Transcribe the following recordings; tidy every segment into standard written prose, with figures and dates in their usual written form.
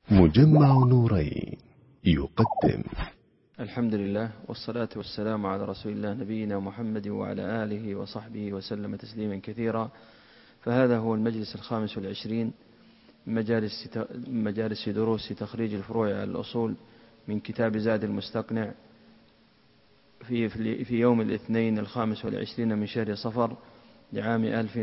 مجمع نورين يقدم. الحمد لله والصلاة والسلام على رسول الله نبينا محمد وعلى آله وصحبه وسلم تسليما كثيرا. فهذا هو المجلس 25 مجالس دروس تخريج الفروع على الأصول من كتاب زاد المستقنع في يوم الاثنين 25 من شهر صفر لعام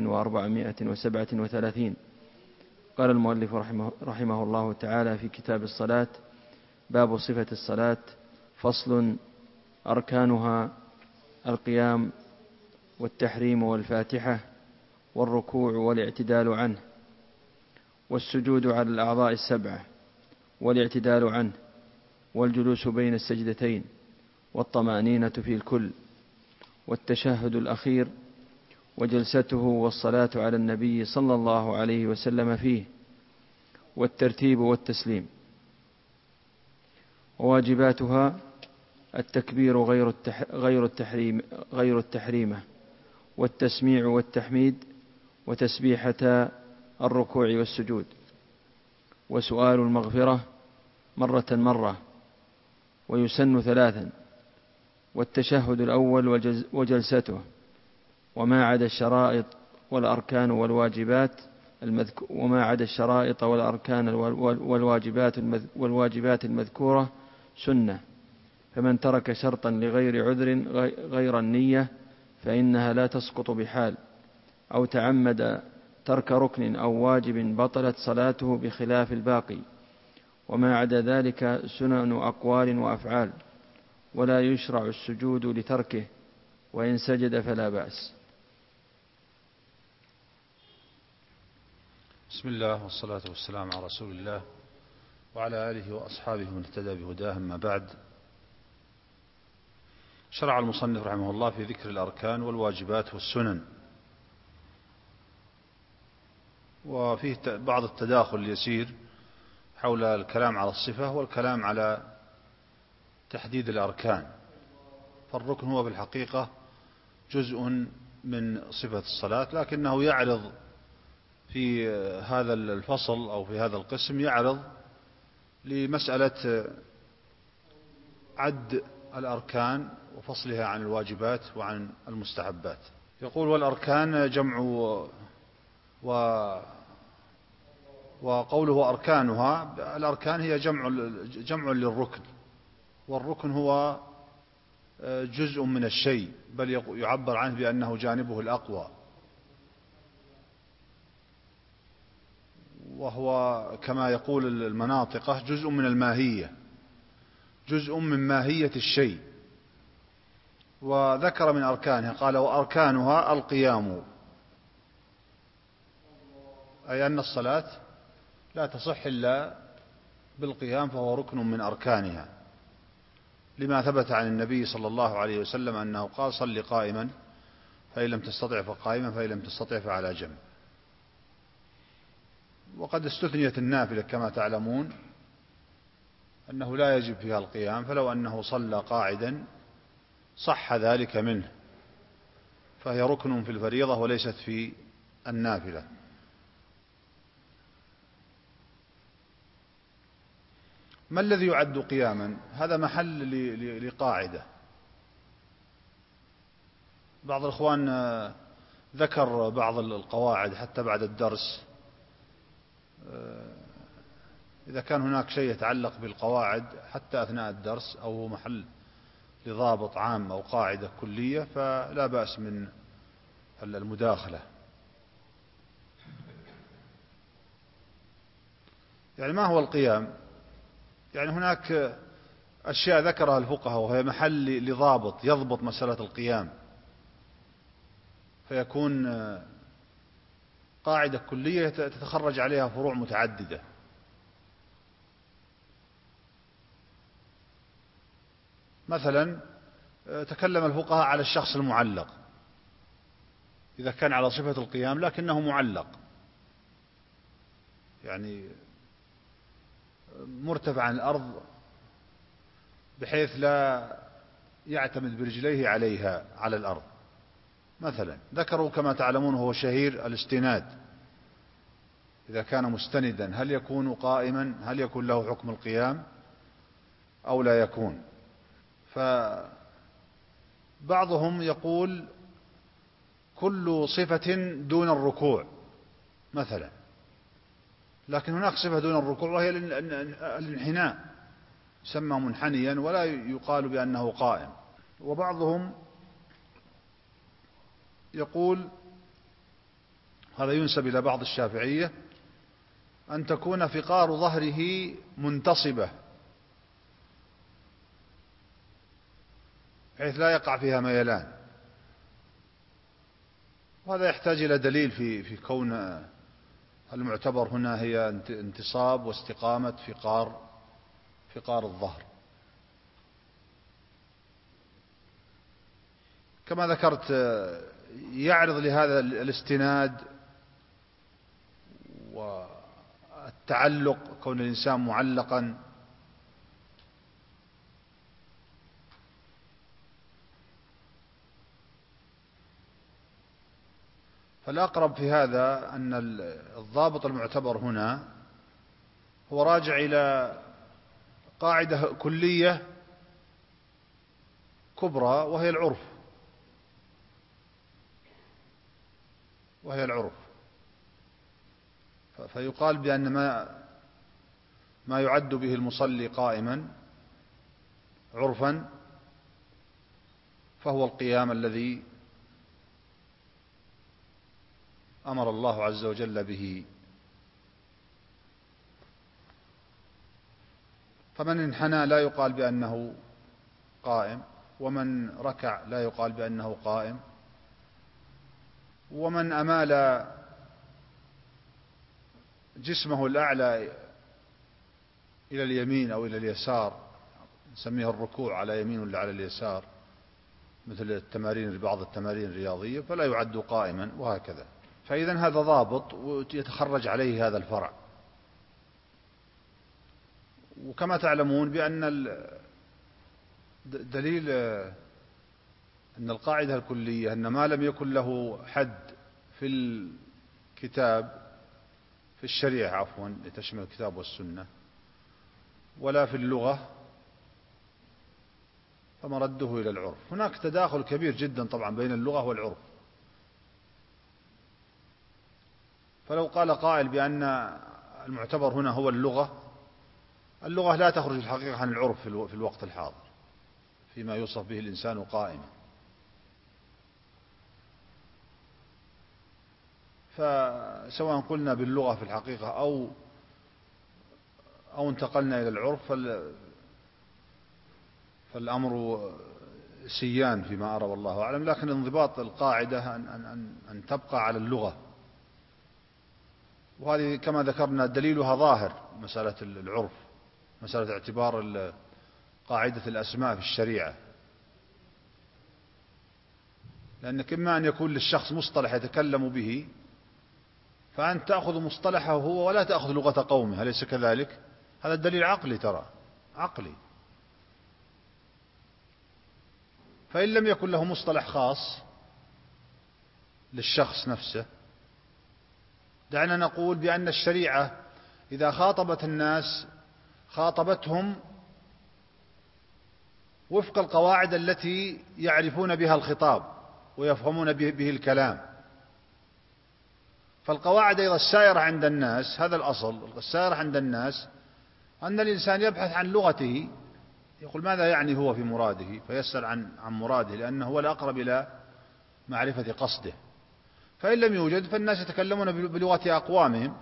1437. قال المؤلف رحمه الله تعالى في كتاب الصلاة: باب صفة الصلاة. فصل: أركانها القيام والتحريم والفاتحة والركوع والاعتدال عنه والسجود على الأعضاء السبعة والاعتدال عنه والجلوس بين السجدتين والطمأنينة في الكل والتشهد الأخير وجلسته والصلاة على النبي صلى الله عليه وسلم فيه والترتيب والتسليم. وواجباتها: التكبير غير التحريمة والتسميع والتحميد وتسبيحة الركوع والسجود وسؤال المغفرة مرة ويسن 3 والتشهد الأول وجلسته وما عدا الشرائط والأركان والواجبات المذكورة سنة. فمن ترك شرطا لغير عذر غير النية فإنها لا تسقط بحال، أو تعمد ترك ركن أو واجب بطلت صلاته بخلاف الباقي. وما عدا ذلك سنن أقوال وأفعال، ولا يشرع السجود لتركه، وإن سجد فلا بأس. بسم الله والصلاة والسلام على رسول الله وعلى آله وأصحابه من اهتدى بهداه. أما بعد، شرع المصنف رحمه الله في ذكر الأركان والواجبات والسنن، وفيه بعض التداخل اليسير حول الكلام على الصفة والكلام على تحديد الأركان. فالركن هو بالحقيقة جزء من صفة الصلاة، لكنه يعرض في هذا الفصل أو في هذا القسم يعرض لمسألة عد الأركان وفصلها عن الواجبات وعن المستحبات. يقول: والأركان جمع، وقوله أركانها، الأركان هي جمع للركن، والركن هو جزء من الشيء، بل يعبر عنه بأنه جانبه الأقوى، وهو كما يقول المناطقة جزء من الماهية، جزء من ماهية الشيء. وذكر من أركانها قال: وأركانها القيام، أي أن الصلاة لا تصح إلا بالقيام، فهو ركن من أركانها، لما ثبت عن النبي صلى الله عليه وسلم أنه قال: صل قائما فإن لم تستطع فقائما فإن لم تستطع فعلى جنب. وقد استثنيت النافلة كما تعلمون أنه لا يجب فيها القيام، فلو أنه صلى قاعدا صح ذلك منه، فهي ركن في الفريضة وليست في النافلة. ما الذي يعد قياما؟ هذا محل لقاعدة. بعض الإخوان ذكر بعض القواعد حتى بعد الدرس. إذا كان هناك شيء يتعلق بالقواعد حتى أثناء الدرس أو محل لضابط عام أو قاعدة كلية فلا بأس من المداخلة. يعني ما هو القيام؟ يعني هناك أشياء ذكرها الفقهاء وهي محل لضابط يضبط مسألة القيام، فيكون قاعدة كلية تتخرج عليها فروع متعددة. مثلا تكلم الفقهاء على الشخص المعلق، إذا كان على صفة القيام لكنه معلق، يعني مرتفع عن الأرض بحيث لا يعتمد برجليه عليها على الأرض. مثلا ذكروا كما تعلمون هو شهير الاستناد، إذا كان مستندا هل يكون قائما، هل يكون له حكم القيام أو لا يكون. فبعضهم يقول كل صفة دون الركوع مثلا، لكن هناك صفة دون الركوع وهي الانحناء، يسمى منحنيا ولا يقال بأنه قائم. وبعضهم يقول، هذا ينسب إلى بعض الشافعية، أن تكون فقار ظهره منتصبة بحيث لا يقع فيها ميلان، وهذا يحتاج إلى دليل في كون المعتبر هنا هي انتصاب واستقامة فقار الظهر. كما ذكرت يعرض لهذا الاستناد والتعلق، كون الإنسان معلقا، فالأقرب في هذا أن الضابط المعتبر هنا هو راجع إلى قاعدة كلية كبرى وهي العرف. فيقال بأن ما يعد به المصلي قائما عرفا فهو القيام الذي أمر الله عز وجل به. فمن انحنى لا يقال بأنه قائم، ومن ركع لا يقال بأنه قائم، ومن أمال جسمه الأعلى إلى اليمين أو إلى اليسار، نسميه الركوع على يمين ولا على اليسار، مثل بعض التمارين الرياضية، فلا يعد قائما، وهكذا. فإذا هذا ضابط ويتخرج عليه هذا الفرع. وكما تعلمون بأن دليل أن القاعدة الكلية أن ما لم يكن له حد في الكتاب، في الشريعة عفوا، لتشمل الكتاب والسنة، ولا في اللغة، فمرده إلى العرف. هناك تداخل كبير جدا طبعا بين اللغة والعرف. فلو قال قائل بأن المعتبر هنا هو اللغة لا تخرج الحقيقة عن العرف في الوقت الحاضر فيما يوصف به الإنسان قائما. فسواء قلنا باللغة في الحقيقة أو انتقلنا إلى العرف، فالأمر سيان فيما أرى والله أعلم. لكن انضباط القاعدة أن تبقى على اللغة، وهذه كما ذكرنا دليلها ظاهر، مسألة العرف، مسألة اعتبار قاعدة الأسماء في الشريعة. لأنك إما أن يكون للشخص مصطلح يتكلم به فأنت تأخذ مصطلحه هو ولا تأخذ لغة قومه، أليس كذلك؟ هذا الدليل عقلي، ترى عقلي. فإن لم يكن له مصطلح خاص للشخص نفسه، دعنا نقول بأن الشريعة إذا خاطبت الناس خاطبتهم وفق القواعد التي يعرفون بها الخطاب ويفهمون به الكلام. فالقواعد أيضا السائرة عند الناس، هذا الأصل السائرة عند الناس، أن الإنسان يبحث عن لغته، يقول ماذا يعني هو في مراده، فيسأل عن مراده، لأنه هو الأقرب إلى معرفة قصده. فإن لم يوجد فالناس يتكلمون بلغة أقوامهم.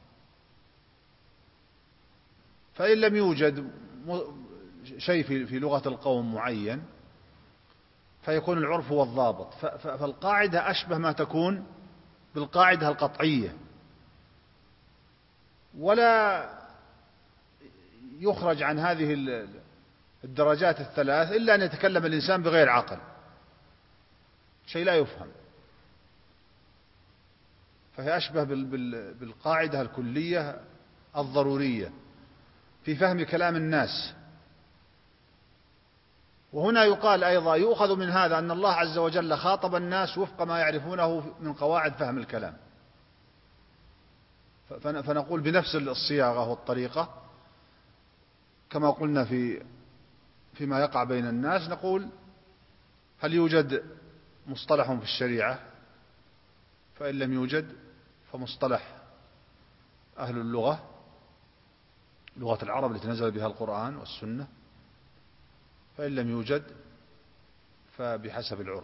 فإن لم يوجد شيء في لغة القوم معين فيكون العرف هو الضابط. فالقاعدة أشبه ما تكون بالقاعدة القطعية، ولا يخرج عن هذه الدرجات الثلاث إلا أن يتكلم الإنسان بغير عقل، شيء لا يفهم. فهي أشبه بالقاعدة الكلية الضرورية في فهم كلام الناس. وهنا يقال أيضا يؤخذ من هذا أن الله عز وجل خاطب الناس وفق ما يعرفونه من قواعد فهم الكلام. فنقول بنفس الصياغة والطريقة كما قلنا فيما يقع بين الناس، نقول هل يوجد مصطلح في الشريعة؟ فإن لم يوجد فمصطلح أهل اللغة، لغة العرب التي نزل بها القرآن والسنة، فإن لم يوجد فبحسب العرف.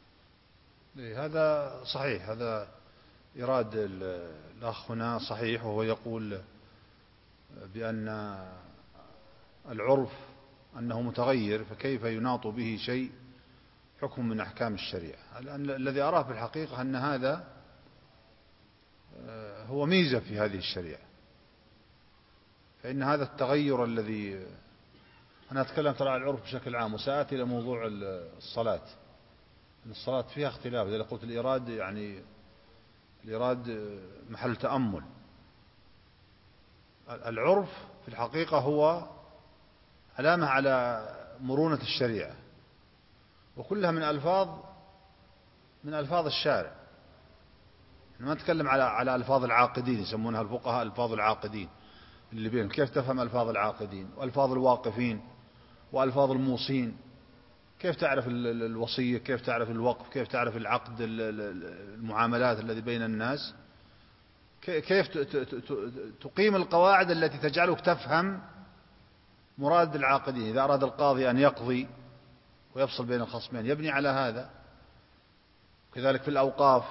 هذا صحيح، هذا إراد الأخ هنا صحيح، وهو يقول بأن العرف أنه متغير، فكيف يناط به شيء حكم من أحكام الشريعة. الذي أراه في الحقيقة أن هذا هو ميزة في هذه الشريعة، فإن هذا التغير الذي أنا أتكلم ترى عن العرف بشكل عام، وسآتي إلى موضوع الصلاة. الصلاة فيها اختلاف، إذا قلت الإراد يعني الإراد محل تأمل. العرف في الحقيقة هو علامة على مرونة الشريعة، وكلها من ألفاظ الشارع. ما نتكلم على ألفاظ العاقدين، يسمونها الفقهاء ألفاظ العاقدين اللي بينهم. كيف تفهم ألفاظ العاقدين وألفاظ الواقفين وألفاظ الموصين؟ كيف تعرف الوصية؟ كيف تعرف الوقف؟ كيف تعرف العقد، المعاملات الذي بين الناس؟ كيف تقيم القواعد التي تجعلك تفهم مراد العاقدين؟ إذا أراد القاضي أن يقضي ويفصل بين الخصمين يبني على هذا. كذلك في الأوقاف،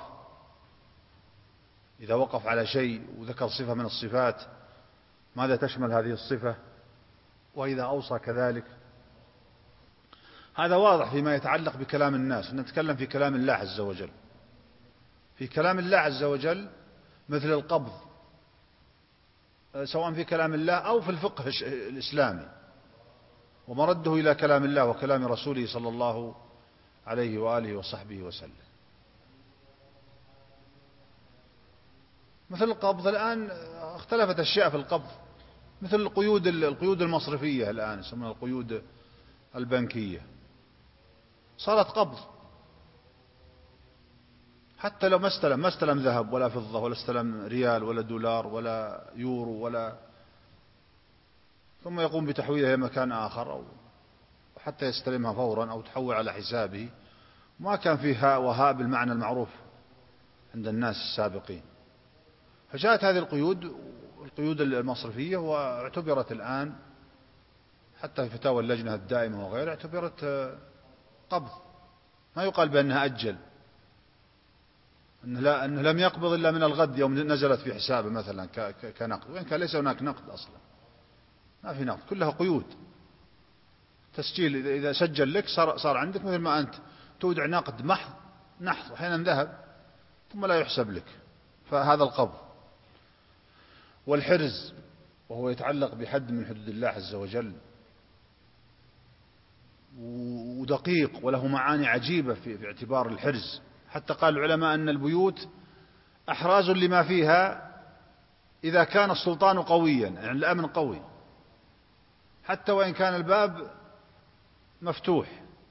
إذا وقف على شيء وذكر صفة من الصفات ماذا تشمل هذه الصفة؟ وإذا أوصى كذلك. هذا واضح فيما يتعلق بكلام الناس. نتكلم في كلام الله عز وجل. في كلام الله عز وجل مثل القبض، سواء في كلام الله أو في الفقه الإسلامي، ومرده إلى كلام الله وكلام رسوله صلى الله عليه وآله وصحبه وسلم. مثل القبض الآن اختلفت أشياء في القبض، مثل القيود المصرفية الآن يسمونها القيود البنكية، صارت قبض. حتى لو ما استلم ذهب ولا فضة ولا استلم ريال ولا دولار ولا يورو ثم يقوم بتحويلها إلى مكان آخر، أو حتى يستلمها فورا أو تحول على حسابه، ما كان فيه هاء وهاء بالمعنى المعروف عند الناس السابقين. فجاءت هذه القيود المصرفية، واعتبرت الآن حتى في فتاوى اللجنة الدائمة وغيرها اعتبرت قبض. ما يقال بأنها أجل، أنه لم يقبض إلا من الغد يوم نزلت في حسابه مثلا كنقد، وإن كان ليس هناك نقد أصلا، ما في نقد، كلها قيود. تسجيل إذا سجل لك صار عندك مثل ما أنت تودع نقد محض نحض أحيانا ذهب ثم لا يحسب لك، فهذا القبض. والحرز وهو يتعلق بحد من حدود الله عز وجل، ودقيق وله معاني عجيبة في اعتبار الحرز. حتى قال العلماء أن البيوت أحراز لما فيها إذا كان السلطان قويا، يعني الأمن قوي، حتى وإن كان الباب مفتوح.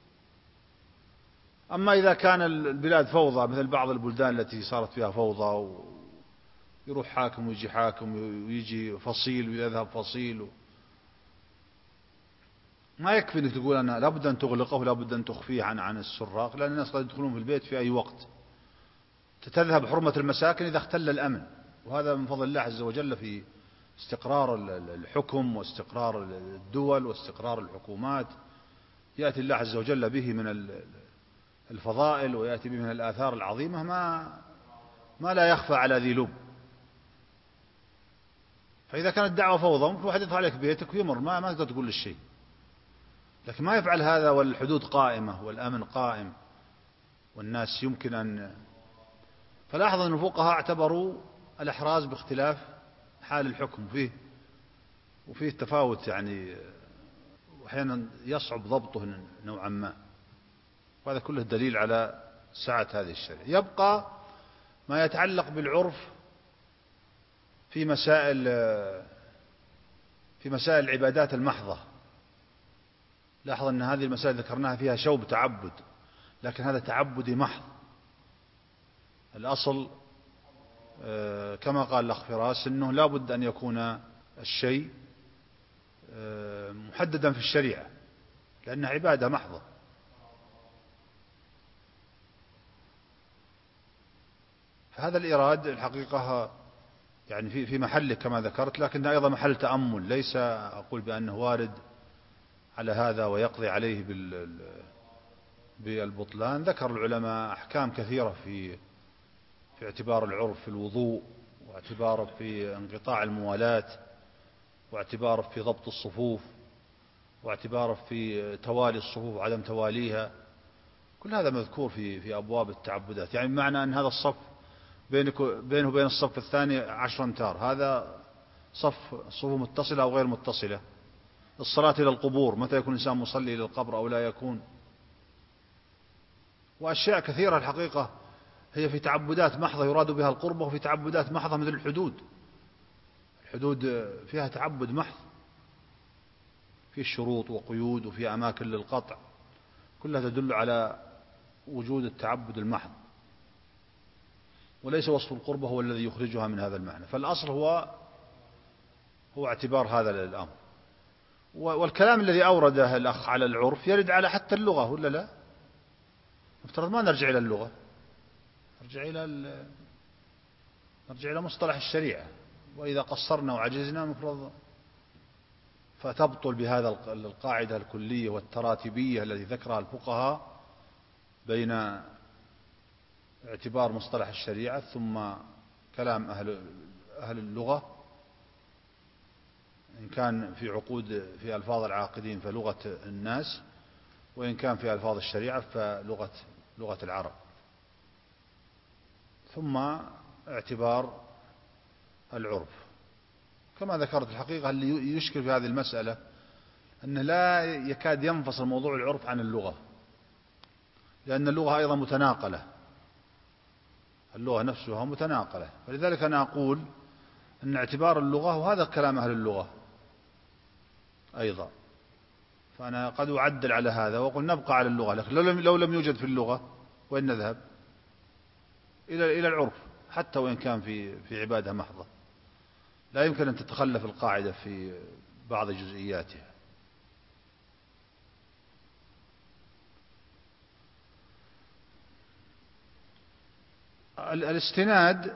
أما إذا كان البلاد فوضى مثل بعض البلدان التي صارت فيها فوضى، ويروح حاكم ويجي حاكم ويجي فصيل ويذهب فصيل، ما يكفي أنك تقول أنا لابد أن تغلقه ولابد أن تخفيه عن السراق، لأن الناس قد يدخلون في البيت في أي وقت. تذهب حرمة المساكن إذا اختل الأمن، وهذا من فضل الله عز وجل في استقرار الحكم واستقرار الدول واستقرار الحكومات. يأتي الله عز وجل به من الفضائل ويأتي به من الآثار العظيمة ما لا يخفى على ذي لب. فإذا كانت الدعوة فوضى في واحد يدخل عليك بيتك ويمر ما تقدر تقول للشيء، لكن ما يفعل هذا والحدود قائمة والأمن قائم والناس يمكن أن. فلاحظ أن الفقهاء اعتبروا الإحراز باختلاف حال الحكم فيه، وفيه تفاوت يعني، وأحيانا يصعب ضبطه نوعا ما، وهذا كله دليل على سعة هذه الشريعة. يبقى ما يتعلق بالعرف في مسائل العبادات المحضة. لاحظ أن هذه المسائل ذكرناها فيها شوب تعبد، لكن هذا تعبدي محض. الأصل كما قال الأخ فراس أنه لا بد أن يكون الشيء محددا في الشريعة، لأنها عبادة محضة. فهذا الإيراد الحقيقة يعني في محله كما ذكرت، لكن أيضا محل تأمل، ليس أقول بأنه وارد على هذا ويقضي عليه بالبطلان. ذكر العلماء أحكام كثيرة في اعتبار العرف في الوضوء، واعتباره في انقطاع الموالاة، واعتباره في ضبط الصفوف، واعتباره في توالي الصفوف وعدم تواليها. كل هذا مذكور في أبواب التعبدات. يعني بمعنى أن هذا الصف بينه وبين الصف الثاني 10 أمتار، هذا صفوف متصلة أو غير متصلة. الصلاة إلى القبور، متى يكون الإنسان مصلي إلى القبر أو لا يكون. وأشياء كثيرة الحقيقة هي في تعبدات محضة يراد بها القربة، وفي تعبدات محضة مثل الحدود فيها تعبد محض، في شروط وقيود وفي أماكن للقطع، كلها تدل على وجود التعبد المحض، وليس وصف القربة هو الذي يخرجها من هذا المعنى. فالأصل هو اعتبار هذا الأمر. والكلام الذي أورده الأخ على العرف يرد على حتى اللغة، ولا لا؟ نفترض ما نرجع إلى اللغة، نرجع إلى مصطلح الشريعة. وإذا قصرنا وعجزنا مفروض فتبطل بهذا القاعدة الكلية والتراتبية التي ذكرها الفقهاء بين اعتبار مصطلح الشريعة ثم كلام أهل اللغة، إن كان في في ألفاظ العاقدين فلغة الناس، وإن كان في ألفاظ الشريعة فلغة العرب، ثم اعتبار العرف. كما ذكرت الحقيقة اللي يشكل في هذه المسألة أن لا يكاد ينفصل موضوع العرف عن اللغة، لأن اللغة أيضا متناقلة، اللغة نفسها متناقلة. فلذلك أنا أقول أن اعتبار اللغة، وهذا كلام أهل اللغة أيضا، فأنا قد أعدل على هذا وأقول نبقى على اللغة، لكن لو لم يوجد في اللغة وين نذهب؟ إلى العرف، حتى وإن كان في عبادة محضة لا يمكن أن تتخلف القاعدة في بعض جزئياتها. الاستناد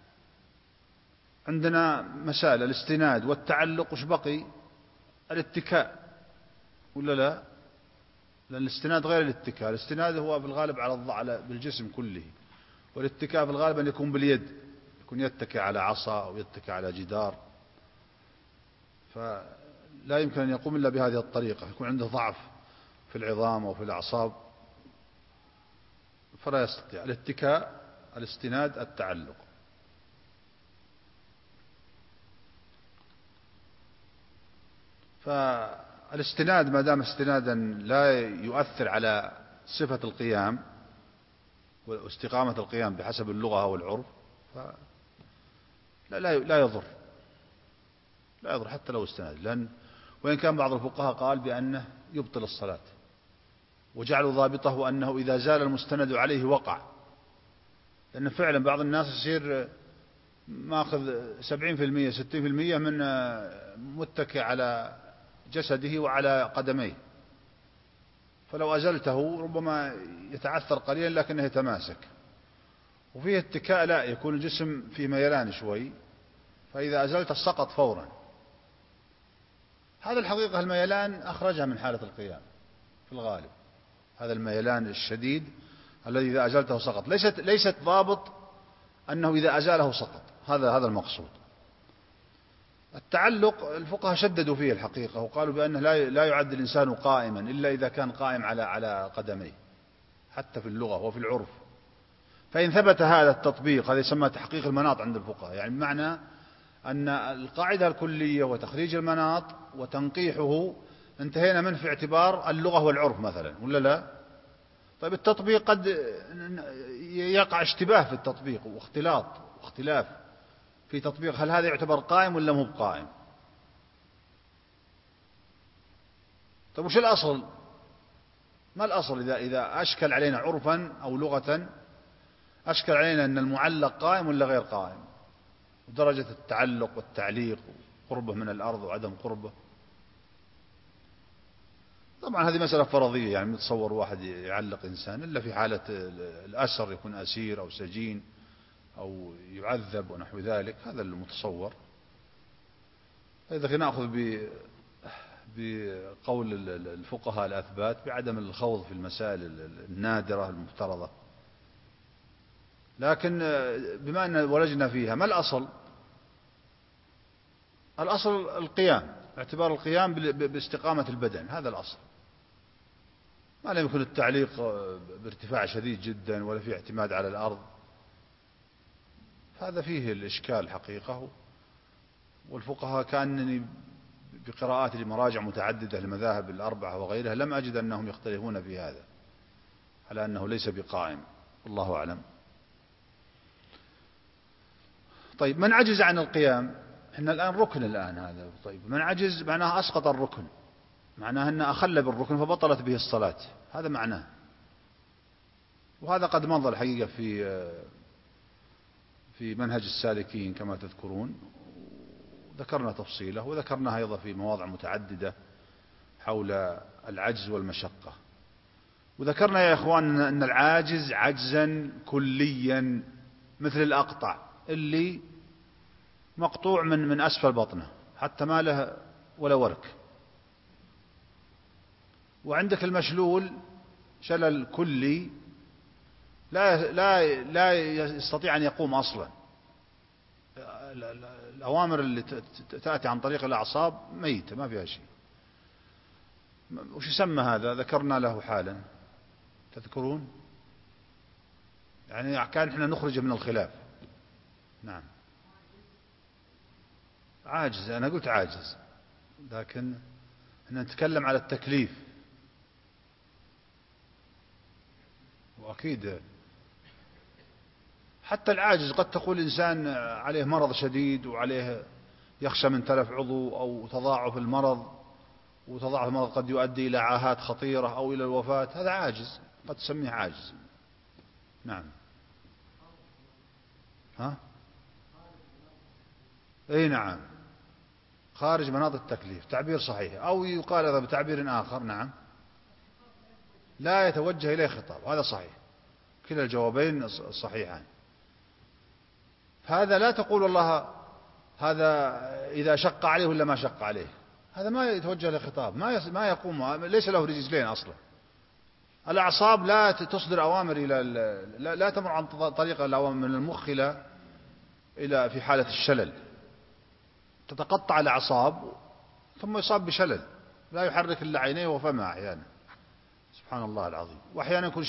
عندنا مسائل، الاستناد والتعلق، وش بقي؟ الاتكاء، ولا لا؟ لأن الاستناد غير الاتكاء. الاستناد هو بالغالب بالجسم كله، والاتكاء في الغالب أن يكون باليد، يكون يتكئ على عصا أو يتكئ على جدار، فلا يمكن أن يقوم إلا بهذه الطريقة، يكون عنده ضعف في العظام أو في الأعصاب فلا يستطيع. الاتكاء، الاستناد، التعلق. فالاستناد ما دام استنادا لا يؤثر على صفة القيام واستقامة القيام بحسب اللغة أو العرف، لا يضر حتى لو استناد. وإن كان بعض الفقهاء قال بأنه يبطل الصلاة، وجعلوا ضابطه أنه إذا زال المستند عليه وقع، لأن فعلا بعض الناس يصير ماخذ 70% 60% من متكئ على جسده وعلى قدميه، فلو أزلته ربما يتعثر قليلا لكنه يتماسك. وفيه اتكاء لا، يكون الجسم فيه ميلان شوي، فإذا أزلته سقط فورا. هذا الحقيقة الميلان أخرجها من حالة القيام في الغالب، هذا الميلان الشديد الذي إذا أزلته سقط، ليست ضابط أنه إذا أزاله سقط، هذا المقصود. التعلق الفقهاء شددوا فيه الحقيقة، وقالوا بأنه لا يعد الإنسان قائما إلا إذا كان قائم على قدميه، حتى في اللغة وفي العرف. فإن ثبت هذا التطبيق، هذا يسمى تحقيق المناط عند الفقهاء، يعني بمعنى أن القاعدة الكلية وتخريج المناط وتنقيحه انتهينا منه في اعتبار اللغة والعرف مثلا، ولا لا؟ طيب التطبيق قد يقع اشتباه في التطبيق واختلاف في تطبيق، هل هذا يعتبر قائم ولا مو بقائم؟ طيب وش الأصل؟ ما الأصل إذا أشكل علينا عرفا أو لغة، أشكل علينا أن المعلق قائم ولا غير قائم؟ ودرجة التعلق والتعليق وقربه من الأرض وعدم قربه. طبعا هذه مسألة فرضية، يعني متصور واحد يعلق إنسان إلا في حالة الأسر، يكون أسير أو سجين أو يعذب ونحو ذلك، هذا المتصور. إذا نأخذ بقول الفقهاء الأثبات بعدم الخوض في المسائل النادرة المفترضة. لكن بما أن ولجنا فيها، ما الأصل؟ الأصل القيام، اعتبار القيام باستقامة البدن، هذا الأصل. ما لم يكن التعليق بارتفاع شديد جدا ولا في اعتماد على الأرض، هذا فيه الإشكال حقيقة. والفقهاء كأنني بقراءات لمراجع متعددة للمذاهب الأربعة وغيرها لم أجد أنهم يختلفون في هذا، على أنه ليس بقائم، والله أعلم. طيب من عجز عن القيام، احنا الآن ركن الآن هذا، طيب من عجز معناه أسقط الركن، معناه أنه أخل بالركن فبطلت به الصلاة، هذا معناه. وهذا قد مضى الحقيقة في منهج السالكين كما تذكرون، ذكرنا تفصيله، وذكرناها أيضا في مواضع متعددة حول العجز والمشقة. وذكرنا يا إخوان أن العاجز عجزا كليا مثل الأقطع اللي مقطوع من أسفل بطنه حتى ما له ولا ورك. وعندك المشلول شلل كلي لا يستطيع أن يقوم أصلا. الأوامر اللي تأتي عن طريق الأعصاب ميتة ما فيها شيء. وش يسمى هذا؟ ذكرنا له حالا، تذكرون؟ يعني كان احنا نخرج من الخلاف. نعم عاجز، أنا قلت عاجز، لكن احنا نتكلم على التكليف. وأكيد حتى العاجز قد تقول إنسان عليه مرض شديد وعليه يخشى من تلف عضو أو تضاعف المرض، وتضاعف المرض قد يؤدي إلى عاهات خطيرة أو إلى الوفاة، هذا عاجز، قد تسميه عاجز. نعم. ها؟ أي نعم، خارج مناط التكليف، تعبير صحيح. أو يقال هذا بتعبير آخر، نعم، لا يتوجه إليه خطاب، هذا صحيح، كلا الجوابين صحيحان. هذا لا تقول والله هذا إذا شق عليه ولا ما شق عليه، هذا ما يتوجه إليه خطاب، ما يقوم، ليس له رجلين أصلا. الأعصاب لا تصدر أوامر لا تمر عن طريق الأوامر من المخ إلى في حالة الشلل، تتقطع الأعصاب ثم يصاب بشلل لا يحرك إلا عينيه وفمه أحيانا، سبحان الله العظيم. وأحيانا يكون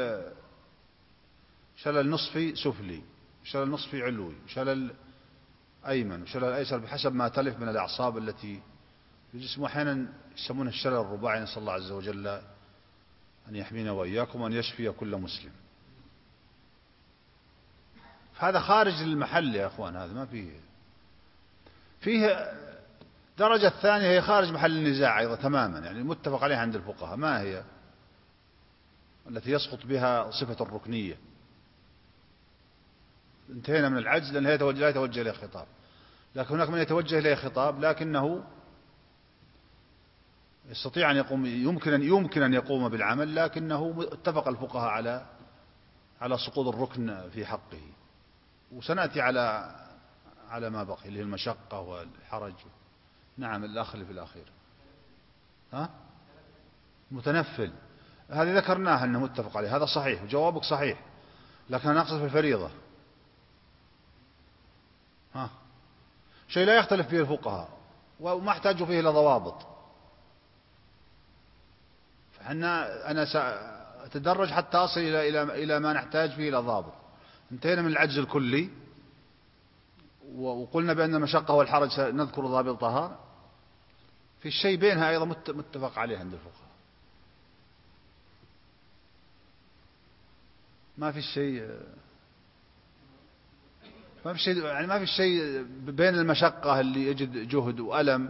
شلل نصفي سفلي، شلل نصفي علوي، شلل أيمن وشلل أيسر بحسب ما تلف من الأعصاب التي في الجسم. وأحيانا يسمونه الشلل الرباعي، نسأل الله عز وجل أن يحمينا وإياكم وأن يشفي كل مسلم. هذا خارج المحل يا أخوان، هذا ما فيه درجة ثانية، هي خارج محل النزاع أيضا تماما، يعني متفق عليها عند الفقهاء. ما هي؟ التي يسقط بها صفة الركنية. انتهينا من العجز لأن هي لا يتوجه إليه خطاب، لكن هناك من يتوجه إليه خطاب لكنه يستطيع أن يقوم، يمكن أن يقوم بالعمل، لكنه اتفق الفقهاء على سقوط الركن في حقه. وسنأتي على ما بقي اللي هي المشقة والحرج. نعم الأخ اللي في الأخير، ها؟ متنفل، هذه ذكرناها أنه متفق عليه، هذا صحيح وجوابك صحيح، لكن نقصد في الفريضة. ها؟ شيء لا يختلف فيه الفقهاء وما احتاجوا فيه إلى ضوابط. أنا سأتدرج حتى أصل إلى ما نحتاج فيه إلى ضابط. انتهينا من العجز الكلي وقلنا بأن المشقة والحرج سنذكر ضابطها. في الشيء بينها أيضا متفق عليه عند الفقهاء، ما في شيء بين المشقة اللي يجد جهد وألم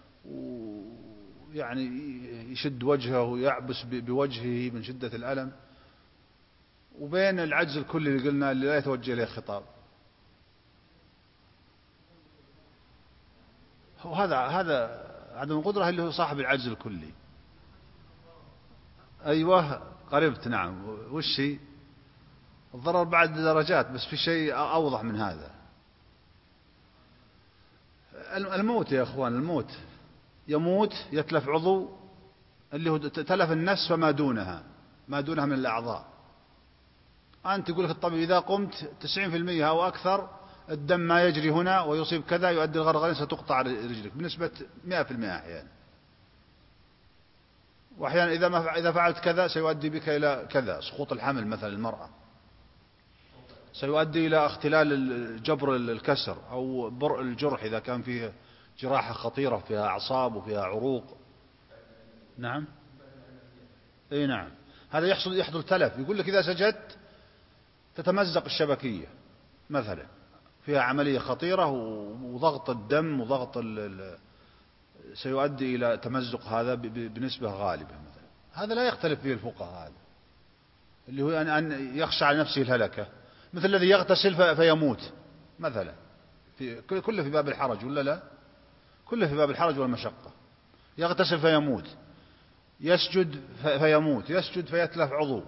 ويعني يشد وجهه ويعبس بوجهه من شدة الألم، وبين العجز الكلي اللي قلنا اللي لا يتوجه إليه خطاب. هذا عدم القدرة اللي هو صاحب العجز الكلي. أيوه قربت، نعم. وش هي؟ الضرر بعد درجات، بس في شيء أوضح من هذا. الموت يا أخوان، الموت، يموت يتلف عضو اللي هو تلف النفس فما دونها، ما دونها من الأعضاء. أنت تقول لك الطبيب إذا قمت 90% أو أكثر الدم ما يجري هنا ويصيب كذا يؤدي الغرغرين، ستقطع رجلك بنسبة 100% أحيانا. وأحيانا إذا فعلت كذا سيؤدي بك إلى كذا، سقوط الحمل مثلا المرأة، سيؤدي إلى اختلال جبر الكسر أو برء الجرح إذا كان فيه جراحة خطيرة فيها أعصاب وفيها عروق. نعم، أي نعم، هذا يحصل تلف. يقول لك إذا سجدت تتمزق الشبكية مثلا، فيها عملية خطيرة وضغط الدم وضغط سيؤدي إلى تمزق هذا بنسبة غالبة مثلا. هذا لا يختلف فيه الفقهاء، هذا اللي هو أن يخشى على نفسه الهلكة، مثل الذي يغتسل فيموت مثلا، كله في باب الحرج ولا لا؟ كله في باب الحرج والمشقة. يغتسل فيموت، يسجد فيموت، يسجد فيتلف عضو.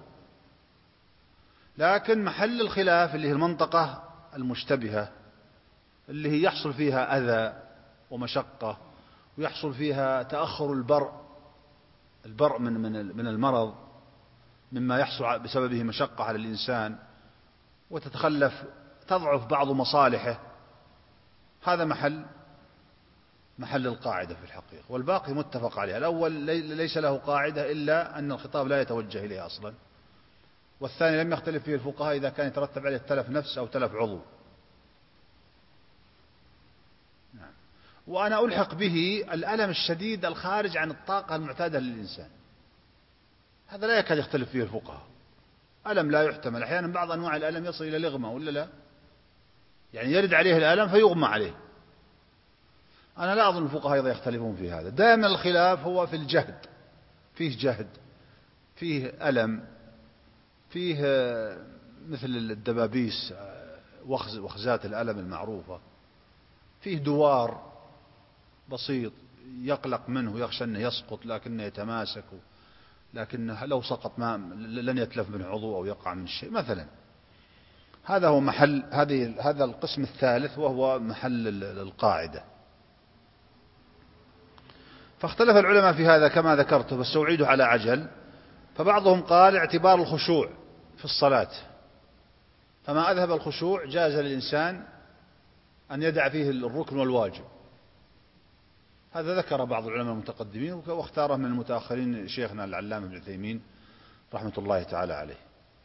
لكن محل الخلاف اللي هي المنطقة المشتبهة اللي هي يحصل فيها أذى ومشقة، ويحصل فيها تأخر البرء من المرض، مما يحصل بسببه مشقة على الإنسان، تضعف بعض مصالحه. هذا محل القاعدة في الحقيقة، والباقي متفق عليه. الأول ليس له قاعدة إلا أن الخطاب لا يتوجه إليه أصلا، والثاني لم يختلف فيه الفقهاء إذا كان يترتب عليه تلف نفس أو تلف عضو. نعم. وأنا ألحق به الألم الشديد الخارج عن الطاقة المعتادة للإنسان، هذا لا يكاد يختلف فيه الفقهاء. ألم لا يحتمل، أحيانا بعض أنواع الألم يصل إلى الإغماء ولا لا؟ يعني يرد عليه الألم فيغمى عليه. أنا لا أظن الفقهاء أيضا يختلفون في هذا. دائما الخلاف هو في الجهد، فيه جهد، فيه ألم، فيه مثل الدبابيس وخزات الألم المعروفة، فيه دوار بسيط يقلق منه ويخشى أنه يسقط لكنه يتماسك، لكنه لو سقط لن يتلف منه عضو أو يقع من شيء مثلا. هذا هو محل هذا القسم الثالث، وهو محل القاعدة. فاختلف العلماء في هذا كما ذكرته، بس أعيده على عجل. فبعضهم قال اعتبار الخشوع في الصلاة، فما أذهب الخشوع جاز للإنسان أن يدع فيه الركن والواجب. هذا ذكر بعض العلماء المتقدمين، واختاره من المتأخرين شيخنا العلامة ابن عثيمين رحمة الله تعالى عليه.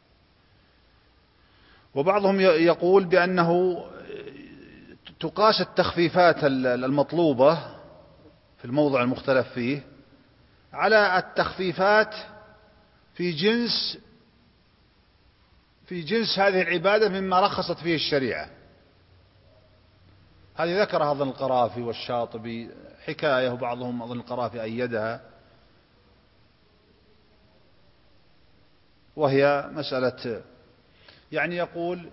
وبعضهم يقول بأنه تقاس التخفيفات المطلوبة في الموضع المختلف فيه على التخفيفات في جنس هذه العبادة مما رخصت فيه الشريعة. هذه ذكرها أظن القرافي والشاطبي حكاية، وبعضهم أظن القرافي أيدها، وهي مسألة يعني يقول،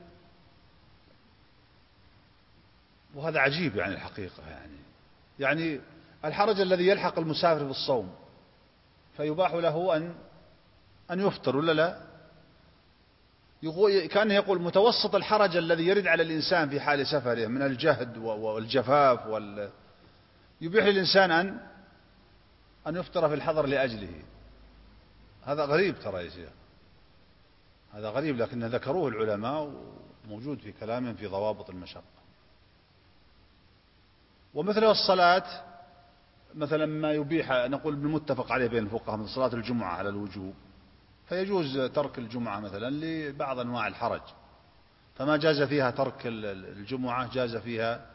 وهذا عجيب يعني الحقيقة، يعني الحرج الذي يلحق المسافر بالصوم فيباح له أن يفطر ولا لا؟ كأنه يقول متوسط الحرج الذي يرد على الإنسان في حال سفره من الجهد والجفاف يبيح للإنسان أن يفطر في الحضر لأجله. هذا غريب ترى يا شيخ، هذا غريب، لكن ذكروه العلماء وموجود في كلامهم في ضوابط المشقة. ومثل الصلاة مثلا ما يبيح، نقول بالمتفق عليه بين الفقهاء من صلاة الجمعة على الوجوب، فيجوز ترك الجمعة مثلا لبعض أنواع الحرج، فما جاز فيها ترك الجمعة جاز فيها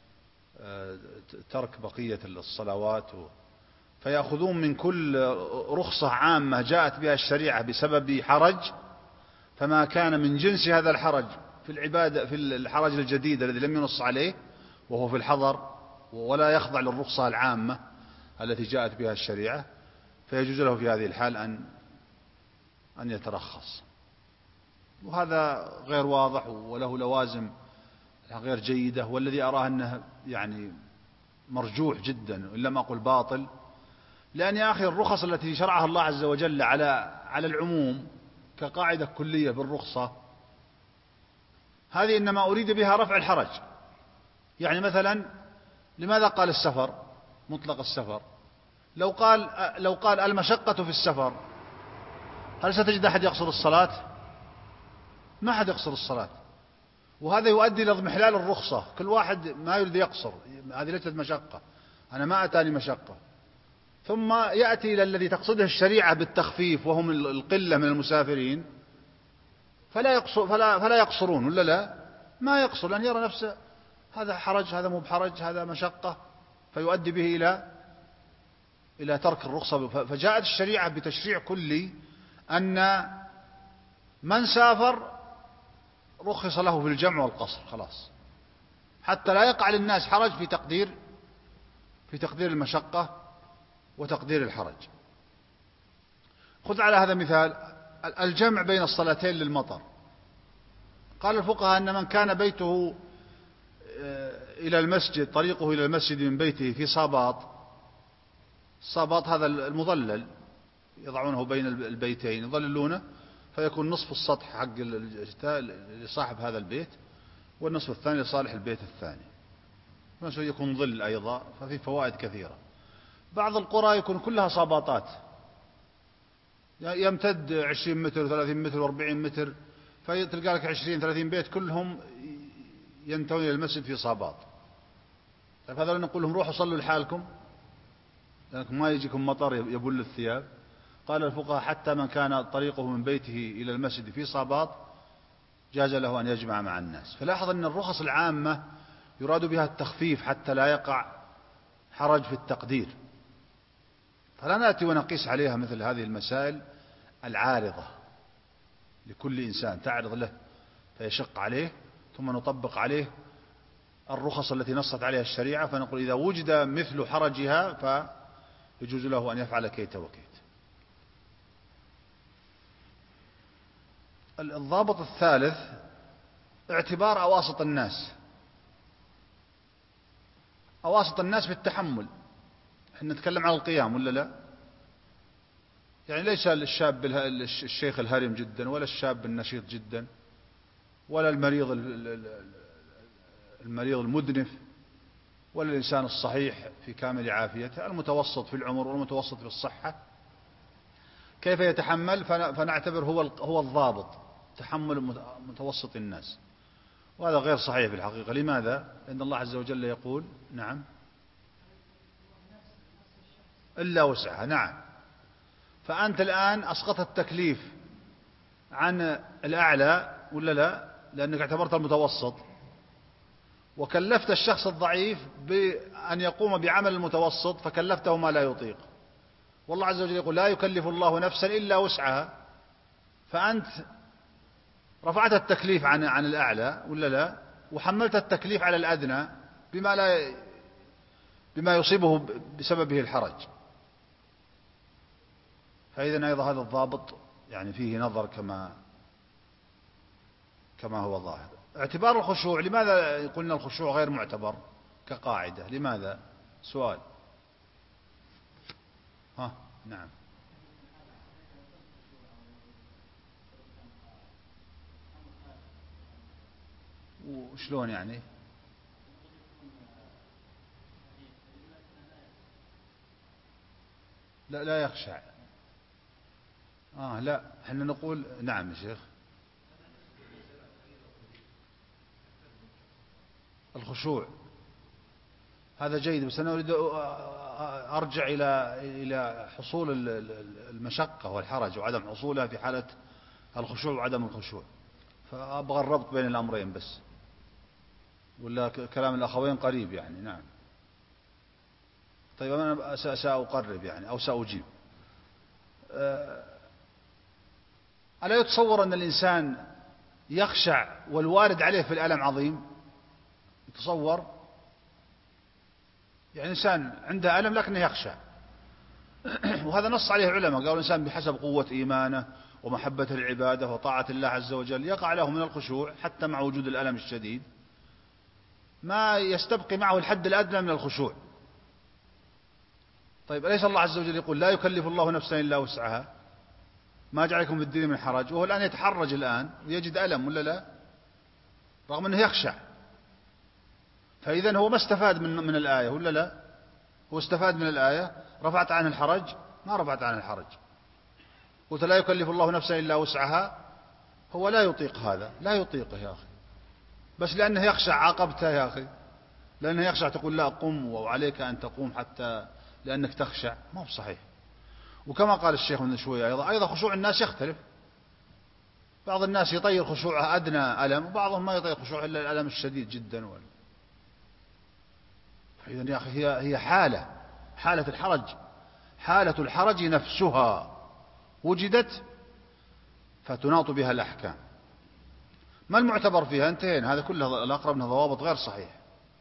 ترك بقية الصلوات. فيأخذون من كل رخصة عامة جاءت بها الشريعة بسبب حرج، فما كان من جنس هذا الحرج في العبادة، في الحرج الجديد الذي لم ينص عليه وهو في الحضر ولا يخضع للرخصة العامة التي جاءت بها الشريعة، فيجوز له في هذه الحال أن يترخص. وهذا غير واضح وله لوازم غير جيدة، والذي أراه أنه يعني مرجوح جدا، إلا ما أقول باطل. لأن يا أخي الرخص التي شرعها الله عز وجل على العموم كقاعدة كلية بالرخصة، هذه إنما أريد بها رفع الحرج. يعني مثلا لماذا قال السفر مطلق السفر؟ لو قال المشقة في السفر، هل ستجد أحد يقصر الصلاة؟ ما أحد يقصر الصلاة. وهذا يؤدي إلى اضمحلال الرخصة، كل واحد ما يريد يقصر، هذه ليست مشقة، أنا ما أتاني مشقة. ثم يأتي إلى الذي تقصده الشريعة بالتخفيف وهم القلة من المسافرين، فلا يقصرون، ولا لا؟ ما يقصر، لأن يرى نفسه هذا حرج، هذا مو بحرج، هذا مشقة، فيؤدي به إلى ترك الرخصة. فجاءت الشريعة بتشريع كلي أن من سافر رخص له في الجمع والقصر، خلاص، حتى لا يقع للناس حرج في تقدير المشقة وتقدير الحرج. خذ على هذا مثال الجمع بين الصلاتين للمطر. قال الفقهاء أن من كان بيته إلى المسجد، طريقه إلى المسجد من بيته في صاباط، الصاباط هذا المظلل يضعونه بين البيتين يظللونه، فيكون نصف السطح حق لصاحب هذا البيت، والنصف الثاني لصالح البيت الثاني، يكون ظل أيضا، ففي فوائد كثيرة. بعض القرى يكون كلها صاباطات، يمتد 20 متر 30 متر 40 متر، فتلقى لك 20 30 بيت كلهم ينتهون إلى المسجد في صاباط. طيب هذا نقول لهم روحوا صلوا لحالكم لأنكم ما يجيكم مطر يبل الثياب. قال الفقهاء حتى من كان طريقه من بيته إلى المسجد في صاباط جاز له أن يجمع مع الناس. فلاحظ أن الرخص العامة يراد بها التخفيف حتى لا يقع حرج في التقدير. فلا نأتي ونقيس عليها مثل هذه المسائل العارضة لكل إنسان تعرض له فيشق عليه، ثم نطبق عليه الرخص التي نصت عليها الشريعة، فنقول إذا وجد مثل حرجها فيجوز له أن يفعل كيت وكيت. الضابط الثالث اعتبار أواسط الناس. أواسط الناس في التحمل، احنا نتكلم عن القيام ولا لا؟ يعني ليس الشاب الشيخ الهرم جدا، ولا الشاب النشيط جدا، ولا المريض المدنف، ولا الإنسان الصحيح في كامل عافيته، المتوسط في العمر والمتوسط في الصحة. كيف يتحمل؟ فنعتبر هو الضابط، تحمل متوسط الناس. وهذا غير صحيح في الحقيقة. لماذا؟ لأن الله عز وجل يقول نعم إلا وسعها. نعم. فأنت الآن أسقطت التكليف عن الأعلى ولا لا؟ لأنك اعتبرت المتوسط، وكلفت الشخص الضعيف بأن يقوم بعمل المتوسط، فكلفته ما لا يطيق. والله عز وجل يقول لا يكلف الله نفسا إلا وسعها. فأنت رفعت التكليف عن الأعلى ولا لا؟ وحملت التكليف على الأدنى بما يصيبه بسببه الحرج. فإذا أيضا هذا الضابط يعني فيه نظر كما هو ظاهر. اعتبار الخشوع، لماذا قلنا الخشوع غير معتبر كقاعدة؟ لماذا؟ سؤال. نعم. وشلون يعني؟ لا يخشع. لا، احنا نقول نعم يا شيخ. الخشوع هذا جيد، بس أنا أريد أرجع إلى حصول المشقة والحرج وعدم حصولها في حالة الخشوع وعدم الخشوع. فأبغى الربط بين الأمرين بس، ولا كلام الأخوين قريب يعني؟ نعم. طيب أنا سأقرب يعني أو سأجيب. ألا يتصور أن الإنسان يخشع والوارد عليه في الألم عظيم؟ يتصور يعني إنسان عنده ألم لكنه يخشع، وهذا نص عليه العلماء، قالوا الإنسان بحسب قوة إيمانه ومحبة العبادة وطاعة الله عز وجل يقع له من الخشوع حتى مع وجود الألم الشديد ما يستبقي معه الحد الأدنى من الخشوع. طيب أليس الله عز وجل يقول لا يكلف الله نفسا إلا وسعها، ما جعلكم في الدين من حرج، وهو الآن يتحرج الآن ويجد ألم ولا لا، رغم أنه يخشع. فإذا هو ما استفاد من الآية ولا لا؟ هو استفاد من الآية. رفعت عنه الحرج؟ ما رفعت عنه الحرج. قلت لا يكلف الله نفسا إلا وسعها، هو لا يطيق هذا، لا يطيقه يا أخي، بس لأنه يخشع عاقبته يا أخي، لأنه يخشع تقول لا قم وعليك أن تقوم حتى لأنك تخشع، ما هو صحيح. وكما قال الشيخ من شوية أيضا خشوع الناس يختلف، بعض الناس يطير خشوعه أدنى ألم، وبعضهم ما يطير خشوعه إلا الألم الشديد جدا. إذن يا أخي هي حالة الحرج، حالة الحرج نفسها وجدت فتناط بها الأحكام. ما المعتبر فيها؟ انتهينا، هذا كله الأقرب أنها ضوابط غير صحيح.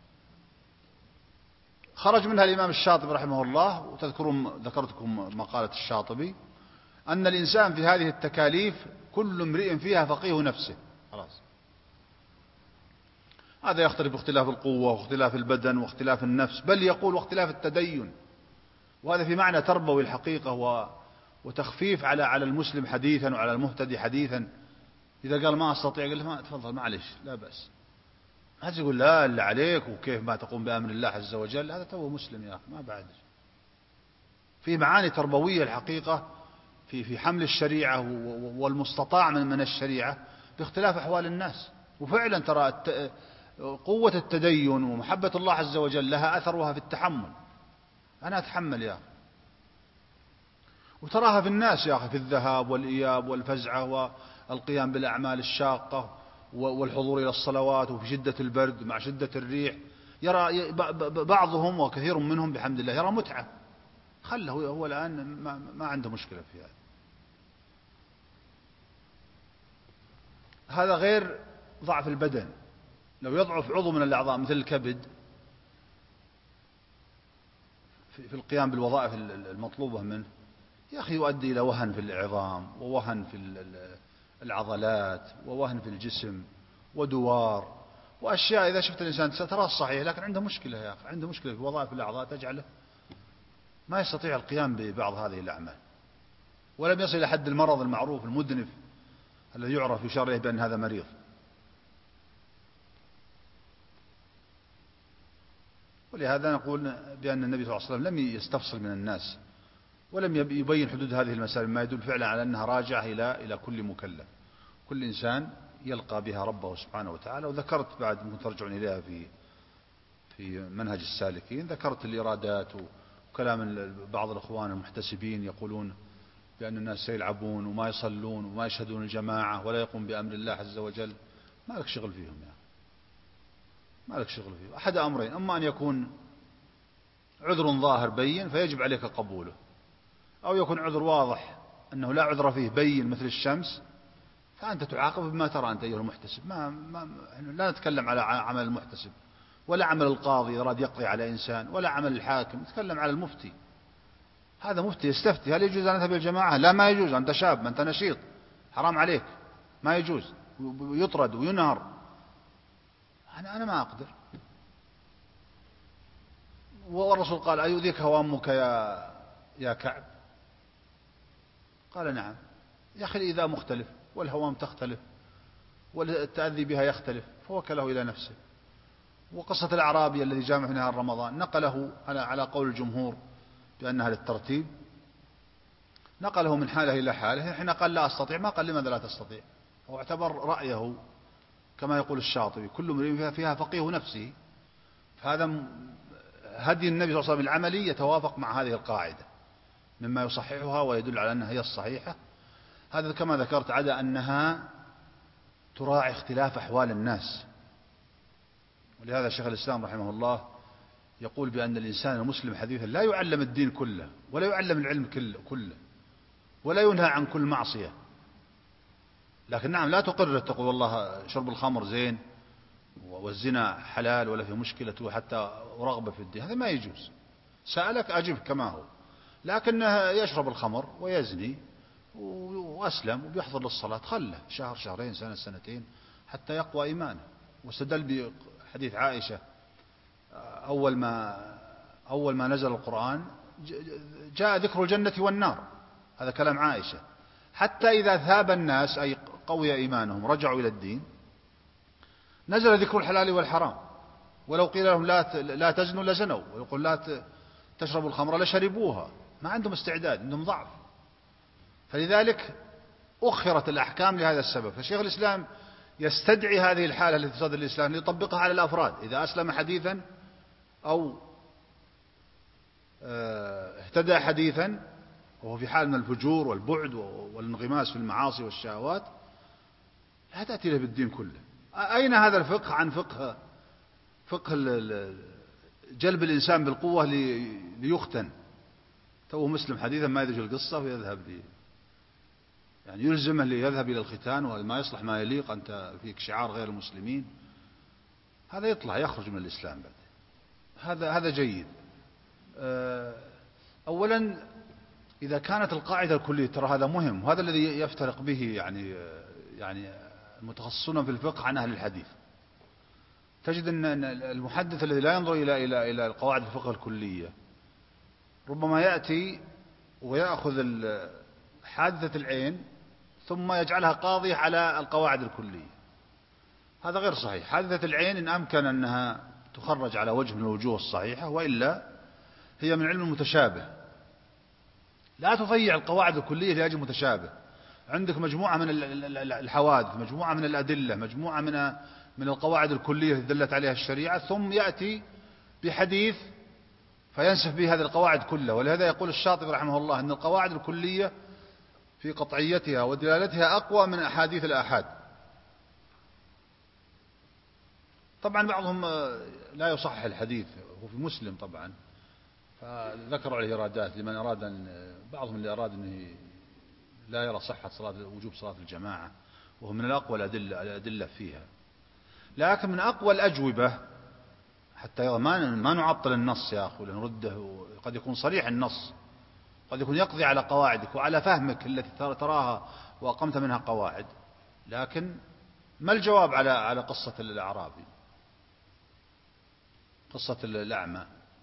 خرج منها الإمام الشاطبي رحمه الله، وتذكرون ذكرتكم مقالة الشاطبي أن الإنسان في هذه التكاليف كل امرئ فيها فقيه نفسه، خلاص. هذا يختلف باختلاف القوة واختلاف البدن واختلاف النفس، بل يقول واختلاف التدين، وهذا في معنى تربوي الحقيقة وتخفيف على المسلم حديثا وعلى المهتدي حديثا. إذا قال ما أستطيع قال له ما تفضل معلش لا بأس، ما تقول لا اللي عليك وكيف ما تقوم بأمر الله عز وجل، هذا تو مسلم يا أخي ما بعد. في معاني تربوية الحقيقة في حمل الشريعة والمستطاع من الشريعة باختلاف أحوال الناس. وفعلا ترى قوة التدين ومحبة الله عز وجل لها أثرها في التحمل. أنا أتحمل يا أخي، وتراها في الناس يا أخي، في الذهاب والإياب والفزعة والقيام بالأعمال الشاقة والحضور إلى الصلوات، وفي شدة البرد مع شدة الريح يرى بعضهم وكثير منهم بحمد الله يرى متعة، خله هو الآن ما عنده مشكلة في هذا. هذا غير ضعف البدن. لو يضعف عضو من الأعضاء مثل الكبد في القيام بالوظائف المطلوبة منه يا أخي يؤدي إلى وهن في العظام ووهن في العضلات ووهن في الجسم ودوار وأشياء. إذا شفت الإنسان ستراه صحيح لكن عنده مشكلة يا أخي، عنده مشكلة في وظائف الأعضاء تجعله ما يستطيع القيام ببعض هذه الأعمال، ولم يصل إلى حد المرض المعروف المدنف الذي يعرف يشار إليه بأن هذا مريض. ولهذا نقول بأن النبي صلى الله عليه وسلم لم يستفصل من الناس ولم يبين حدود هذه المسائل، ما يدل فعلا على أنها راجعة إلى كل مكلف، كل إنسان يلقى بها ربه سبحانه وتعالى. وذكرت بعد ممكن ترجعون إليها في منهج السالكين، ذكرت الإرادات وكلام بعض الأخوان المحتسبين يقولون بأن الناس سيلعبون وما يصلون وما يشهدون الجماعة ولا يقوم بأمر الله عز وجل. ما لك شغل فيهم يا ما لك شغل فيهم. أحد أمرين: أما أن يكون عذر ظاهر بين فيجب عليك قبوله، أو يكون عذر واضح أنه لا عذر فيه بين مثل الشمس، فأنت تعاقب بما ترى أنت أيها المحتسب. لا نتكلم على عمل المحتسب ولا عمل القاضي أراد يقضي على إنسان ولا عمل الحاكم، نتكلم على المفتي. هذا مفتي يستفتي هل يجوز أن أذهب الجماعة؟ لا ما يجوز، أنت شاب ما أنت نشيط، حرام عليك، ما يجوز، يطرد وينهر. أنا ما أقدر. والرسول قال: أيؤذيك هوامك يا كعب؟ قال: نعم. يا أخي الإيذاء مختلف والهوام تختلف والتأذي بها يختلف، فوكله إلى نفسه. وقصة الأعرابي الذي جامع في نهار رمضان نقله على قول الجمهور بأنها للترتيب، نقله من حاله إلى حاله. حين قال لا أستطيع ما قال لماذا لا تستطيع، هو اعتبر رأيه كما يقول الشاطبي: كل امرئ فيها فقيه نفسه. فهذا هدي النبي صلى الله عليه وسلم العملي يتوافق مع هذه القاعدة مما يصححها ويدل على أنها هي الصحيحة. هذا كما ذكرت عدا أنها تراعي اختلاف أحوال الناس. ولهذا شيخ الإسلام رحمه الله يقول بأن الإنسان المسلم حديثا لا يعلم الدين كله ولا يعلم العلم كله ولا ينهى عن كل معصية. لكن نعم لا تقرر تقول والله شرب الخمر زين والزنا حلال ولا في مشكلة حتى رغبة في الدين، هذا ما يجوز. سألك أجب كما هو، لكنه يشرب الخمر ويزني وأسلم وبيحضر للصلاة، خله شهر شهرين سنة سنتين حتى يقوى إيمانه. واستدل بحديث عائشة: أول ما نزل القرآن جاء ذكر الجنة والنار، هذا كلام عائشة. حتى إذا ثاب الناس أي قوي إيمانهم رجعوا إلى الدين نزل ذكر الحلال والحرام. ولو قيل لهم لا تزنوا لزنوا، ويقول لا تشربوا الخمر لشربوها. ما عندهم استعداد، عندهم ضعف. فلذلك أخرت الأحكام لهذا السبب. فشيخ الإسلام يستدعي هذه الحالة التي تصدر الإسلام ليطبقها على الأفراد. إذا أسلم حديثا أو اهتدى حديثا وهو في حال من الفجور والبعد والانغماس في المعاصي والشهوات، لا تأتي له بالدين كله. أين هذا الفقه عن فقه جلب الإنسان بالقوة ليختن؟ تو مسلم حديثا ما يدري القصة ويذهب يعني يلزمه ليذهب إلى الختان، وما يصلح ما يليق، أنت فيك شعار غير المسلمين. هذا يخرج من الإسلام بعد. هذا جيد. أولا إذا كانت القاعدة الكلية، ترى هذا مهم، وهذا الذي يفترق به يعني المتخصصون في الفقه عن أهل الحديث. تجد أن المحدث الذي لا ينظر إلى القواعد الفقه الكلية ربما يأتي ويأخذ حادثة العين ثم يجعلها قاضية على القواعد الكلية. هذا غير صحيح. حادثة العين إن أمكن أنها تخرج على وجه من الوجوه الصحيحة، وإلا هي من علم المتشابه. لا تضيع القواعد الكلية لأجل متشابه. عندك مجموعة من الحوادث، مجموعة من الأدلة، مجموعة من القواعد الكلية التي دلت عليها الشريعة، ثم يأتي بحديث فينسف به هذه القواعد كلها. ولهذا يقول الشاطبي رحمه الله أن القواعد الكلية في قطعيتها ودلالتها أقوى من أحاديث الآحاد. طبعا بعضهم لا يصحح الحديث، هو في مسلم طبعا، فذكروا عليه إرادات لمن أراد بعضهم اللي أراد أنه لا يرى صحة وجوب صلاة الجماعة، وهو من الأقوى الأدلة فيها. لكن من أقوى الأجوبة، حتى ما نعطل النص يا أخي لنرده، قد يكون صريح النص، قد يكون يقضي على قواعدك وعلى فهمك التي تراها وأقمت منها قواعد. لكن ما الجواب على قصة الأعرابي، قصة الأعمى؟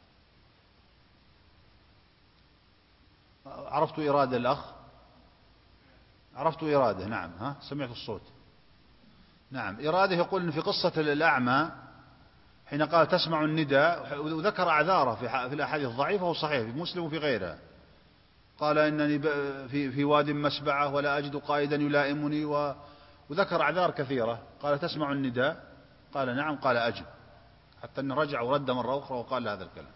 عرفت إرادة الأخ؟ عرفت إرادة، نعم. سمعت الصوت، نعم. إرادة يقول إن في قصة الأعمى حين قال تسمع النداء، وذكر أعذاره في الأحاديث الضعيفة وصحيح في مسلم وفي غيره. قال إنني في واد مسبعة ولا أجد قائدا يلائمني، وذكر أعذار كثيرة. قال تسمع النداء؟ قال نعم. قال أجب، حتى أنه رجع ورد مرة أخرى وقال هذا الكلام.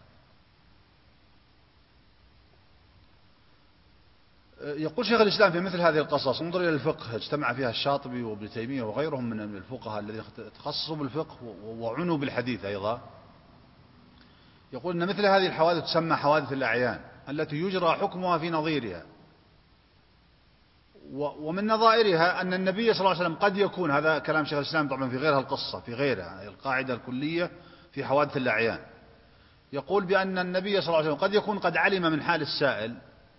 يقول شيخ الإسلام في مثل هذه القصص انظر إلى الفقه اجتمع فيها الشاطبي وابن تيمية وغيرهم من الفقهاء الذين تخصصوا بالفقه وعنوا بالحديث أيضا. يقول أن مثل هذه الحوادث تسمى حوادث الأعيان التي يجرى حكمها في نظيرها. ومن نظائرها أن النبي صلى الله عليه وسلم قد يكون، هذا كلام شيخ الإسلام طبعا في غيرها القصة، في غيرها القاعدة الكلية في حوادث الأعيان، يقول بأن النبي صلى الله عليه وسلم قد يكون قد علم من حال السائل،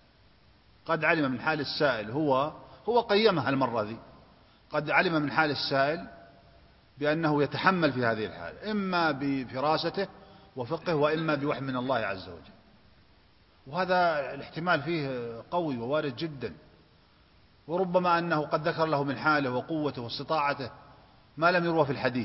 هو قيمها المرة ذي، قد علم من حال السائل بأنه يتحمل في هذه الحالة، إما بفراسته وفقه وإما بوحي من الله عز وجل. وهذا الاحتمال فيه قوي ووارد جدا. وربما أنه قد ذكر له من حاله وقوته واستطاعته ما لم يروى في الحديث.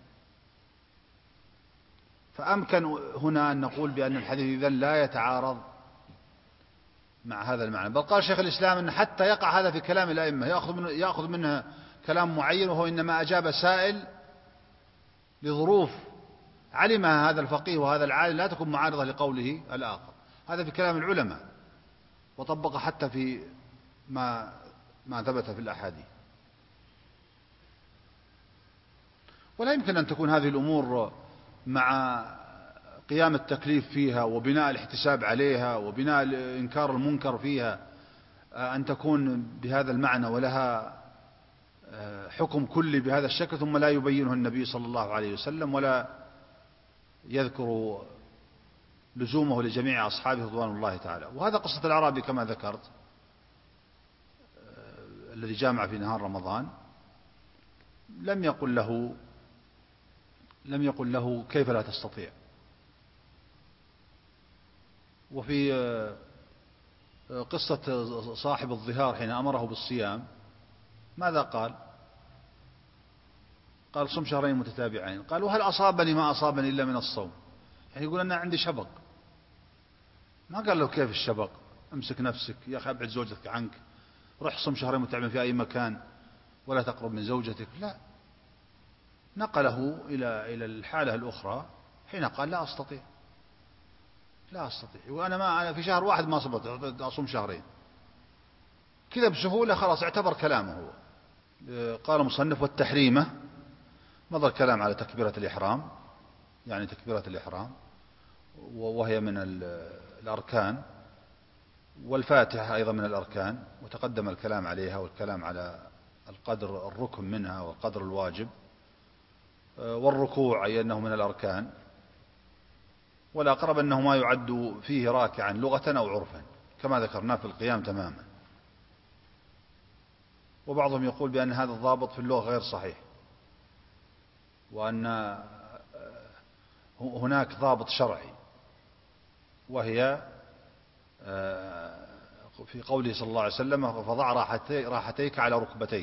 فأمكن هنا أن نقول بأن الحديث إذن لا يتعارض مع هذا المعنى. بل قال شيخ الإسلام أن حتى يقع هذا في كلام الأئمة، يأخذ منها كلام معين، وهو إنما أجاب سائل لظروف علمها هذا الفقيه وهذا العالم لا تكون معارضة لقوله الآخر. هذا في كلام العلماء، وطبق حتى في ما ثبت في الأحاديث. ولا يمكن أن تكون هذه الأمور مع قيام التكليف فيها وبناء الاحتساب عليها وبناء إنكار المنكر فيها أن تكون بهذا المعنى ولها حكم كلي بهذا الشكل ثم لا يبينه النبي صلى الله عليه وسلم ولا يذكر لزومه لجميع أصحابه رضوان الله تعالى. وهذا قصة الأعرابي كما ذكرت الذي جامع في نهار رمضان، لم يقل له كيف لا تستطيع، وفي قصة صاحب الظهار حين أمره بالصيام ماذا قال؟ قال صم شهرين متتابعين. قال وهل أصابني ما أصابني إلا من الصوم؟ يعني يقول أنا عندي شبق. ما قال له كيف الشبق؟ امسك نفسك يا أخي، أبعد زوجتك عنك، رح صم شهرين متتابعين في أي مكان، ولا تقرب من زوجتك. لا، نقله إلى الحالة الأخرى حين قال لا أستطيع، لا أستطيع، وأنا في شهر واحد ما صبرت أصوم شهرين كذا بسهولة، خلاص اعتبر كلامه هو. قال مصنف والتحريمة مضى الكلام على تكبيرة الإحرام، يعني تكبيرة الإحرام وهي من الأركان، والفاتحة أيضا من الأركان، وتقدم الكلام عليها والكلام على القدر الركن منها والقدر الواجب، والركوع أي أنه من الأركان، والأقرب أنه ما يعد فيه راكعا لغة أو عرفا كما ذكرنا في القيام تماما. وبعضهم يقول بأن هذا الضابط في اللغة غير صحيح، وأن هناك ضابط شرعي، وهي في قوله صلى الله عليه وسلم فضع راحتيك على ركبتيك،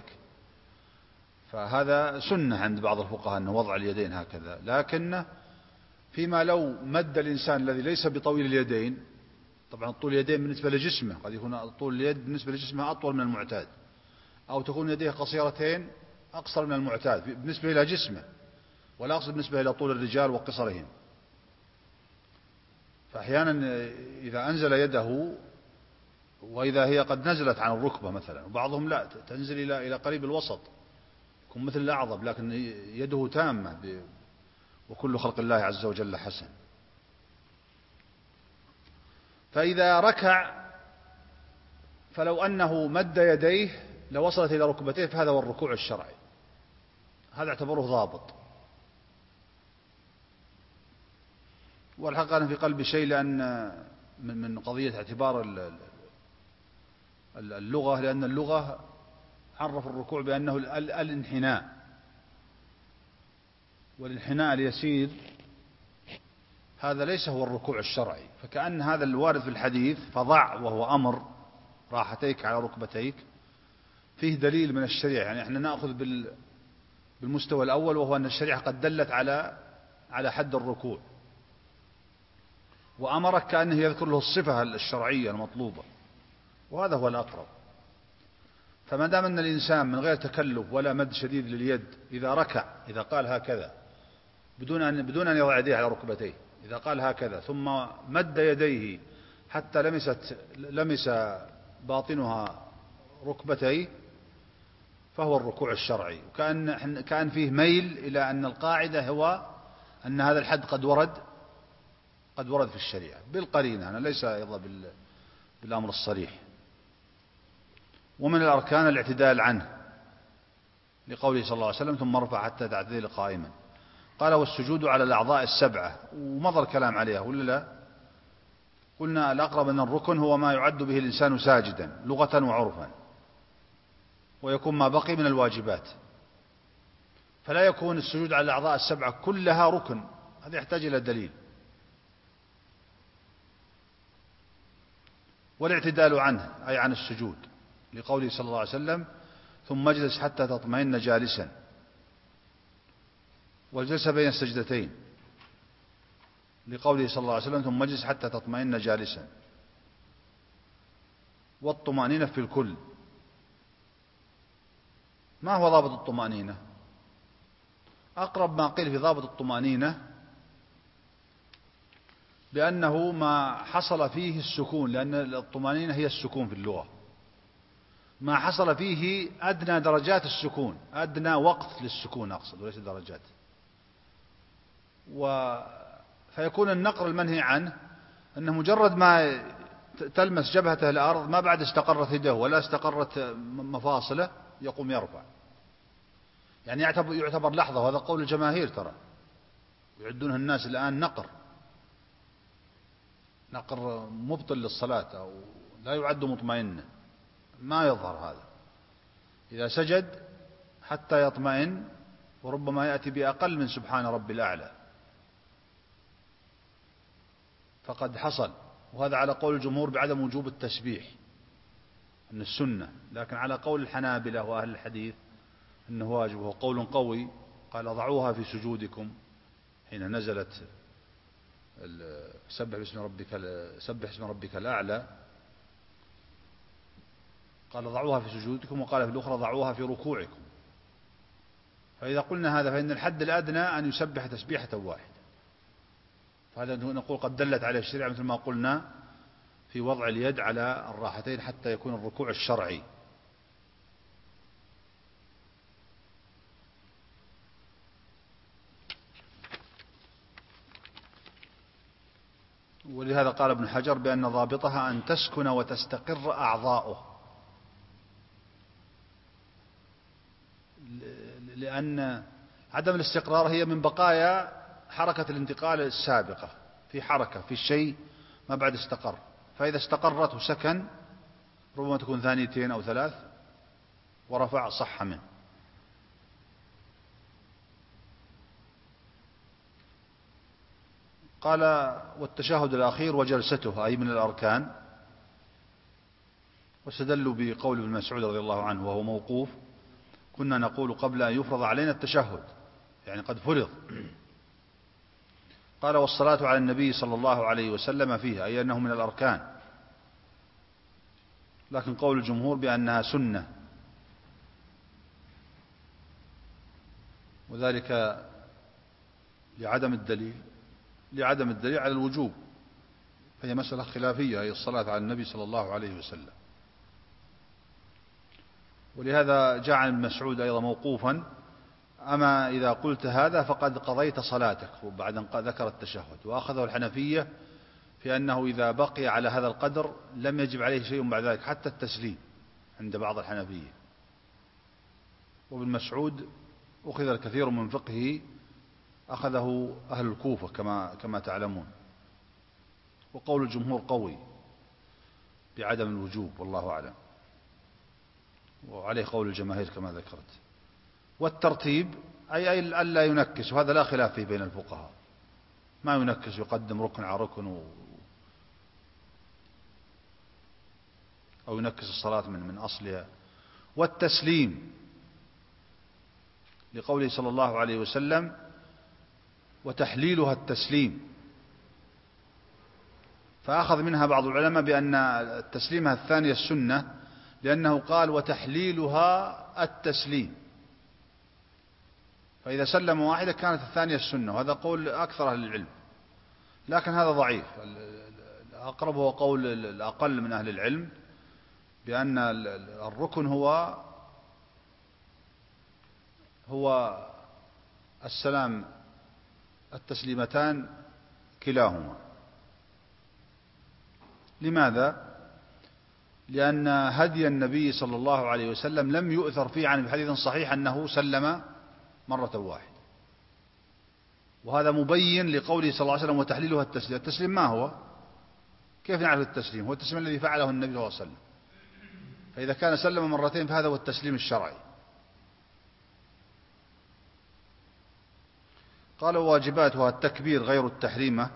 فهذا سنة عند بعض الفقهاء أنه وضع اليدين هكذا، لكن فيما لو مد الإنسان الذي ليس بطويل اليدين، طبعا طول اليدين بالنسبة لجسمه قد يكون طول اليد بالنسبة لجسمه أطول من المعتاد، أو تكون يديه قصيرتين أقصر من المعتاد بالنسبة إلى جسمه، ولا أقصد بالنسبة إلى طول الرجال وقصرهم. فأحيانا إذا أنزل يده وإذا هي قد نزلت عن الركبة مثلا، وبعضهم لا تنزل إلى قريب الوسط يكون مثل الأعظم، لكن يده تامة، وكل خلق الله عز وجل حسن. فإذا ركع فلو أنه مد يديه لوصلت إلى ركبتيه، فهذا هو الركوع الشرعي، هذا اعتبره ضابط. والحقيقة أنا في قلبي شيء، لأن من قضية اعتبار اللغة، لأن اللغة عرف الركوع بأنه الانحناء، والانحناء اليسير هذا ليس هو الركوع الشرعي، فكأن هذا الوارد في الحديث فضع وهو أمر راحتيك على ركبتيك فيه دليل من الشريعة. يعني احنا نأخذ بالمستوى الأول، وهو أن الشريعة قد دلت على حد الركوع، وأمرك كأنه يذكر له الصفة الشرعية المطلوبة، وهذا هو الأقرب. فما دام أن الإنسان من غير تكلف ولا مد شديد لليد إذا ركع، إذا قال هكذا بدون أن يضع يديه على ركبتيه، إذا قال هكذا ثم مد يديه حتى لمس باطنها ركبتيه، فهو الركوع الشرعي. وكأن فيه ميل إلى أن القاعدة هو أن هذا الحد قد ورد في الشريعة بالقرينة، أنا ليس أيضا بالأمر الصريح. ومن الأركان الاعتدال عنه، لقوله صلى الله عليه وسلم ثم ارفع حتى تعتدل قائما. قال والسجود على الأعضاء السبعة، ومضى الكلام عليها ولا لا؟ قلنا الأقرب أن الركن هو ما يعد به الإنسان ساجدا لغة وعرفا، ويكون ما بقي من الواجبات، فلا يكون السجود على الأعضاء السبعة كلها ركن، هذا يحتاج إلى دليل. والاعتدال عنه أي عن السجود، لقوله صلى الله عليه وسلم ثم اجلس حتى تطمئن جالسا، والجلسة بين السجدتين، لقوله صلى الله عليه وسلم ثم اجلس حتى تطمئن جالسا. والطمأنينة في الكل. ما هو ضابط الطمأنينة؟ أقرب ما قيل في ضابط الطمأنينة بأنه ما حصل فيه السكون، لأن الطمأنينة هي السكون في اللغة، ما حصل فيه أدنى درجات السكون، أدنى وقت للسكون أقصد وليس درجات. فيكون النقر المنهي عنه أنه مجرد ما تلمس جبهته الأرض ما بعد استقرت يده ولا استقرت مفاصله يقوم يرفع، يعني يعتبر لحظة، وهذا قول الجماهير ترى يعدونها الناس الآن نقر مبطل للصلاة أو لا يعد مطمئنا، ما يظهر هذا. إذا سجد حتى يطمئن وربما يأتي بأقل من سبحان ربي الأعلى فقد حصل، وهذا على قول الجمهور بعدم وجوب التسبيح أن السنة، لكن على قول الحنابلة وأهل الحديث أنه واجب، وهو قول قوي. قال ضعوها في سجودكم حين نزلت سبح اسم ربك الأعلى، قال ضعوها في سجودكم، وقال في الأخرى ضعوها في ركوعكم. فإذا قلنا هذا فإن الحد الأدنى أن يسبح تسبيحة واحدة، فهذا نقول قد دلت عليه الشريعة مثل ما قلنا في وضع اليد على الراحتين حتى يكون الركوع الشرعي. ولهذا قال ابن حجر بأن ضابطها أن تسكن وتستقر أعضاؤه، لأن عدم الاستقرار هي من بقايا حركة الانتقال السابقة، في حركة في الشيء ما بعد استقر، فإذا استقرت وسكن ربما تكون ثانيتين أو ثلاث ورفع صح منه. قال والتشهد الأخير وجلسته أي من الأركان، واستدلوا بقول ابن مسعود رضي الله عنه وهو موقوف: كنا نقول قبل أن يفرض علينا التشهد، يعني قد فرض. قال والصلاة على النبي صلى الله عليه وسلم فيها، أي أنه من الأركان، لكن قول الجمهور بأنها سنة، وذلك لعدم الدليل على الوجوب، فهي مسألة خلافية، هي الصلاة على النبي صلى الله عليه وسلم. ولهذا جاء عن ابن مسعود أيضا موقوفا: أما إذا قلت هذا فقد قضيت صلاتك، وبعد أن ذكر التشهد. وأخذه الحنفية في أنه إذا بقي على هذا القدر لم يجب عليه شيء بعد ذلك حتى التسليم عند بعض الحنفية. وابن مسعود أخذ الكثير من فقهه، أخذه أهل الكوفة كما تعلمون. وقول الجمهور قوي بعدم الوجوب والله أعلم، وعليه قول الجماهير كما ذكرت. والترتيب أي ألا ينكس، وهذا لا خلاف فيه بين الفقهاء، ما ينكس يقدم ركن على ركن أو ينكس الصلاة من أصلها. والتسليم لقوله صلى الله عليه وسلم: وتحليلها التسليم، فأخذ منها بعض العلماء بأن التسليمها الثانية السنة، لأنه قال وتحليلها التسليم، فإذا سلم واحدة كانت الثانية السنة، وهذا قول أكثر أهل العلم، لكن هذا ضعيف. الأقرب هو قول الأقل من أهل العلم بأن الركن هو السلام، التسليمتان كلاهما. لماذا؟ لأن هدي النبي صلى الله عليه وسلم لم يؤثر فيه عن حديث صحيح أنه سلم مرة واحدة، وهذا مبين لقوله صلى الله عليه وسلم: وتحليلها التسليم. التسليم ما هو؟ كيف نعرف التسليم؟ هو التسليم الذي فعله النبي صلى الله عليه وسلم، فإذا كان سلم مرتين فهذا هو التسليم الشرعي. قال واجباتها التكبير غير التحريمة،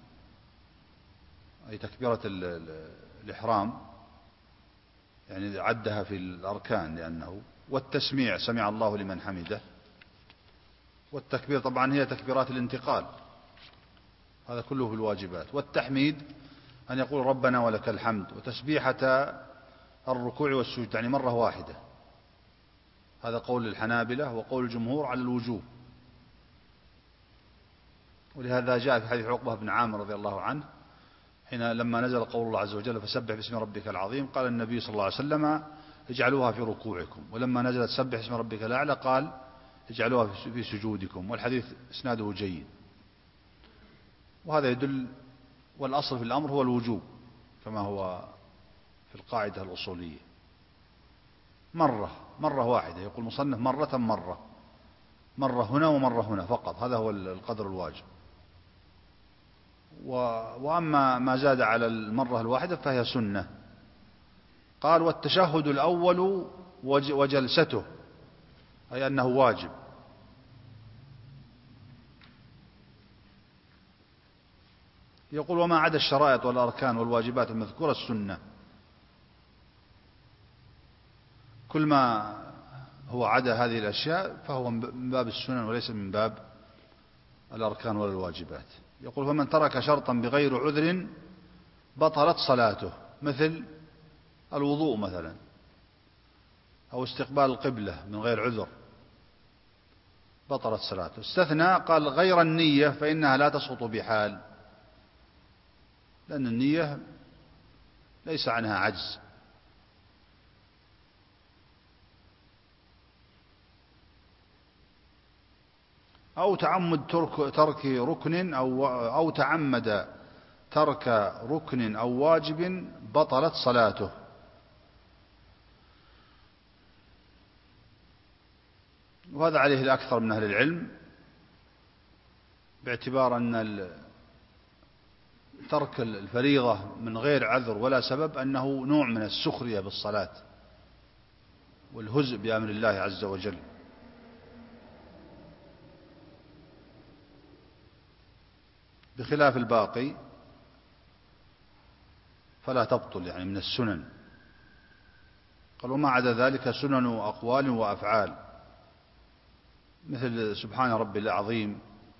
أي تكبيرة الإحرام، يعني عدها في الأركان لأنه، والتسميع سمع الله لمن حمده. والتكبير طبعا هي تكبيرات الانتقال، هذا كله في الواجبات. والتحميد أن يقول ربنا ولك الحمد، وتسبيحة الركوع والسجود يعني مرة واحدة، هذا قول الحنابلة، وقول الجمهور على الوجوب. ولهذا جاء في حديث عقبة بن عامر رضي الله عنه حين لما نزل قول الله عز وجل: فسبح باسم ربك العظيم، قال النبي صلى الله عليه وسلم: اجعلوها في ركوعكم. ولما نزلت سبح اسم ربك الأعلى قال: اجعلوها في سجودكم. والحديث اسناده جيد، وهذا يدل، والأصل في الأمر هو الوجوب كما هو في القاعدة الأصولية، مرة واحدة. يقول مصنف مرة هنا ومرة هنا فقط، هذا هو القدر الواجب. وأما ما زاد على المرة الواحدة فهي سنة. قال والتشهد الأول وجلسته، أي أنه واجب. يقول وما عدا الشرائط والأركان والواجبات المذكورة السنة. كل ما هو عدا هذه الأشياء فهو من باب السنن وليس من باب الأركان ولا الواجبات. يقول فمن ترك شرطا بغير عذر بطلت صلاته، مثل الوضوء مثلا أو استقبال القبلة من غير عذر بطلت صلاته. استثنى قال غير النية فإنها لا تسقط بحال، لأن النية ليس عنها عجز. أو تعمد ترك ركن أو تعمد ترك ركن أو واجب بطلت صلاته. وهذا عليه الأكثر من أهل العلم، باعتبار أن ترك الفريضة من غير عذر ولا سبب أنه نوع من السخرية بالصلاة والهزء بأمر الله عز وجل. بخلاف الباقي فلا تبطل، يعني من السنن. قال وما عدا ذلك سنن أقوال وأفعال، مثل سبحان ربي العظيم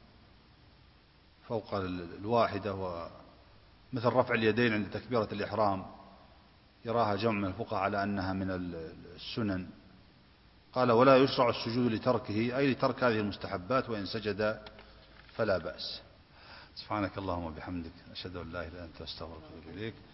فوق الواحدة، ومثل رفع اليدين عند تكبيرة الإحرام، يراها جمع من الفقهاء على أنها من السنن. قال ولا يشرع السجود لتركه، أي لترك هذه المستحبات، وإن سجد فلا بأس. سبحانك اللهم وبحمدك، أشهد أن لا إله إلا أنت، أستغفرك وأتوب إليك.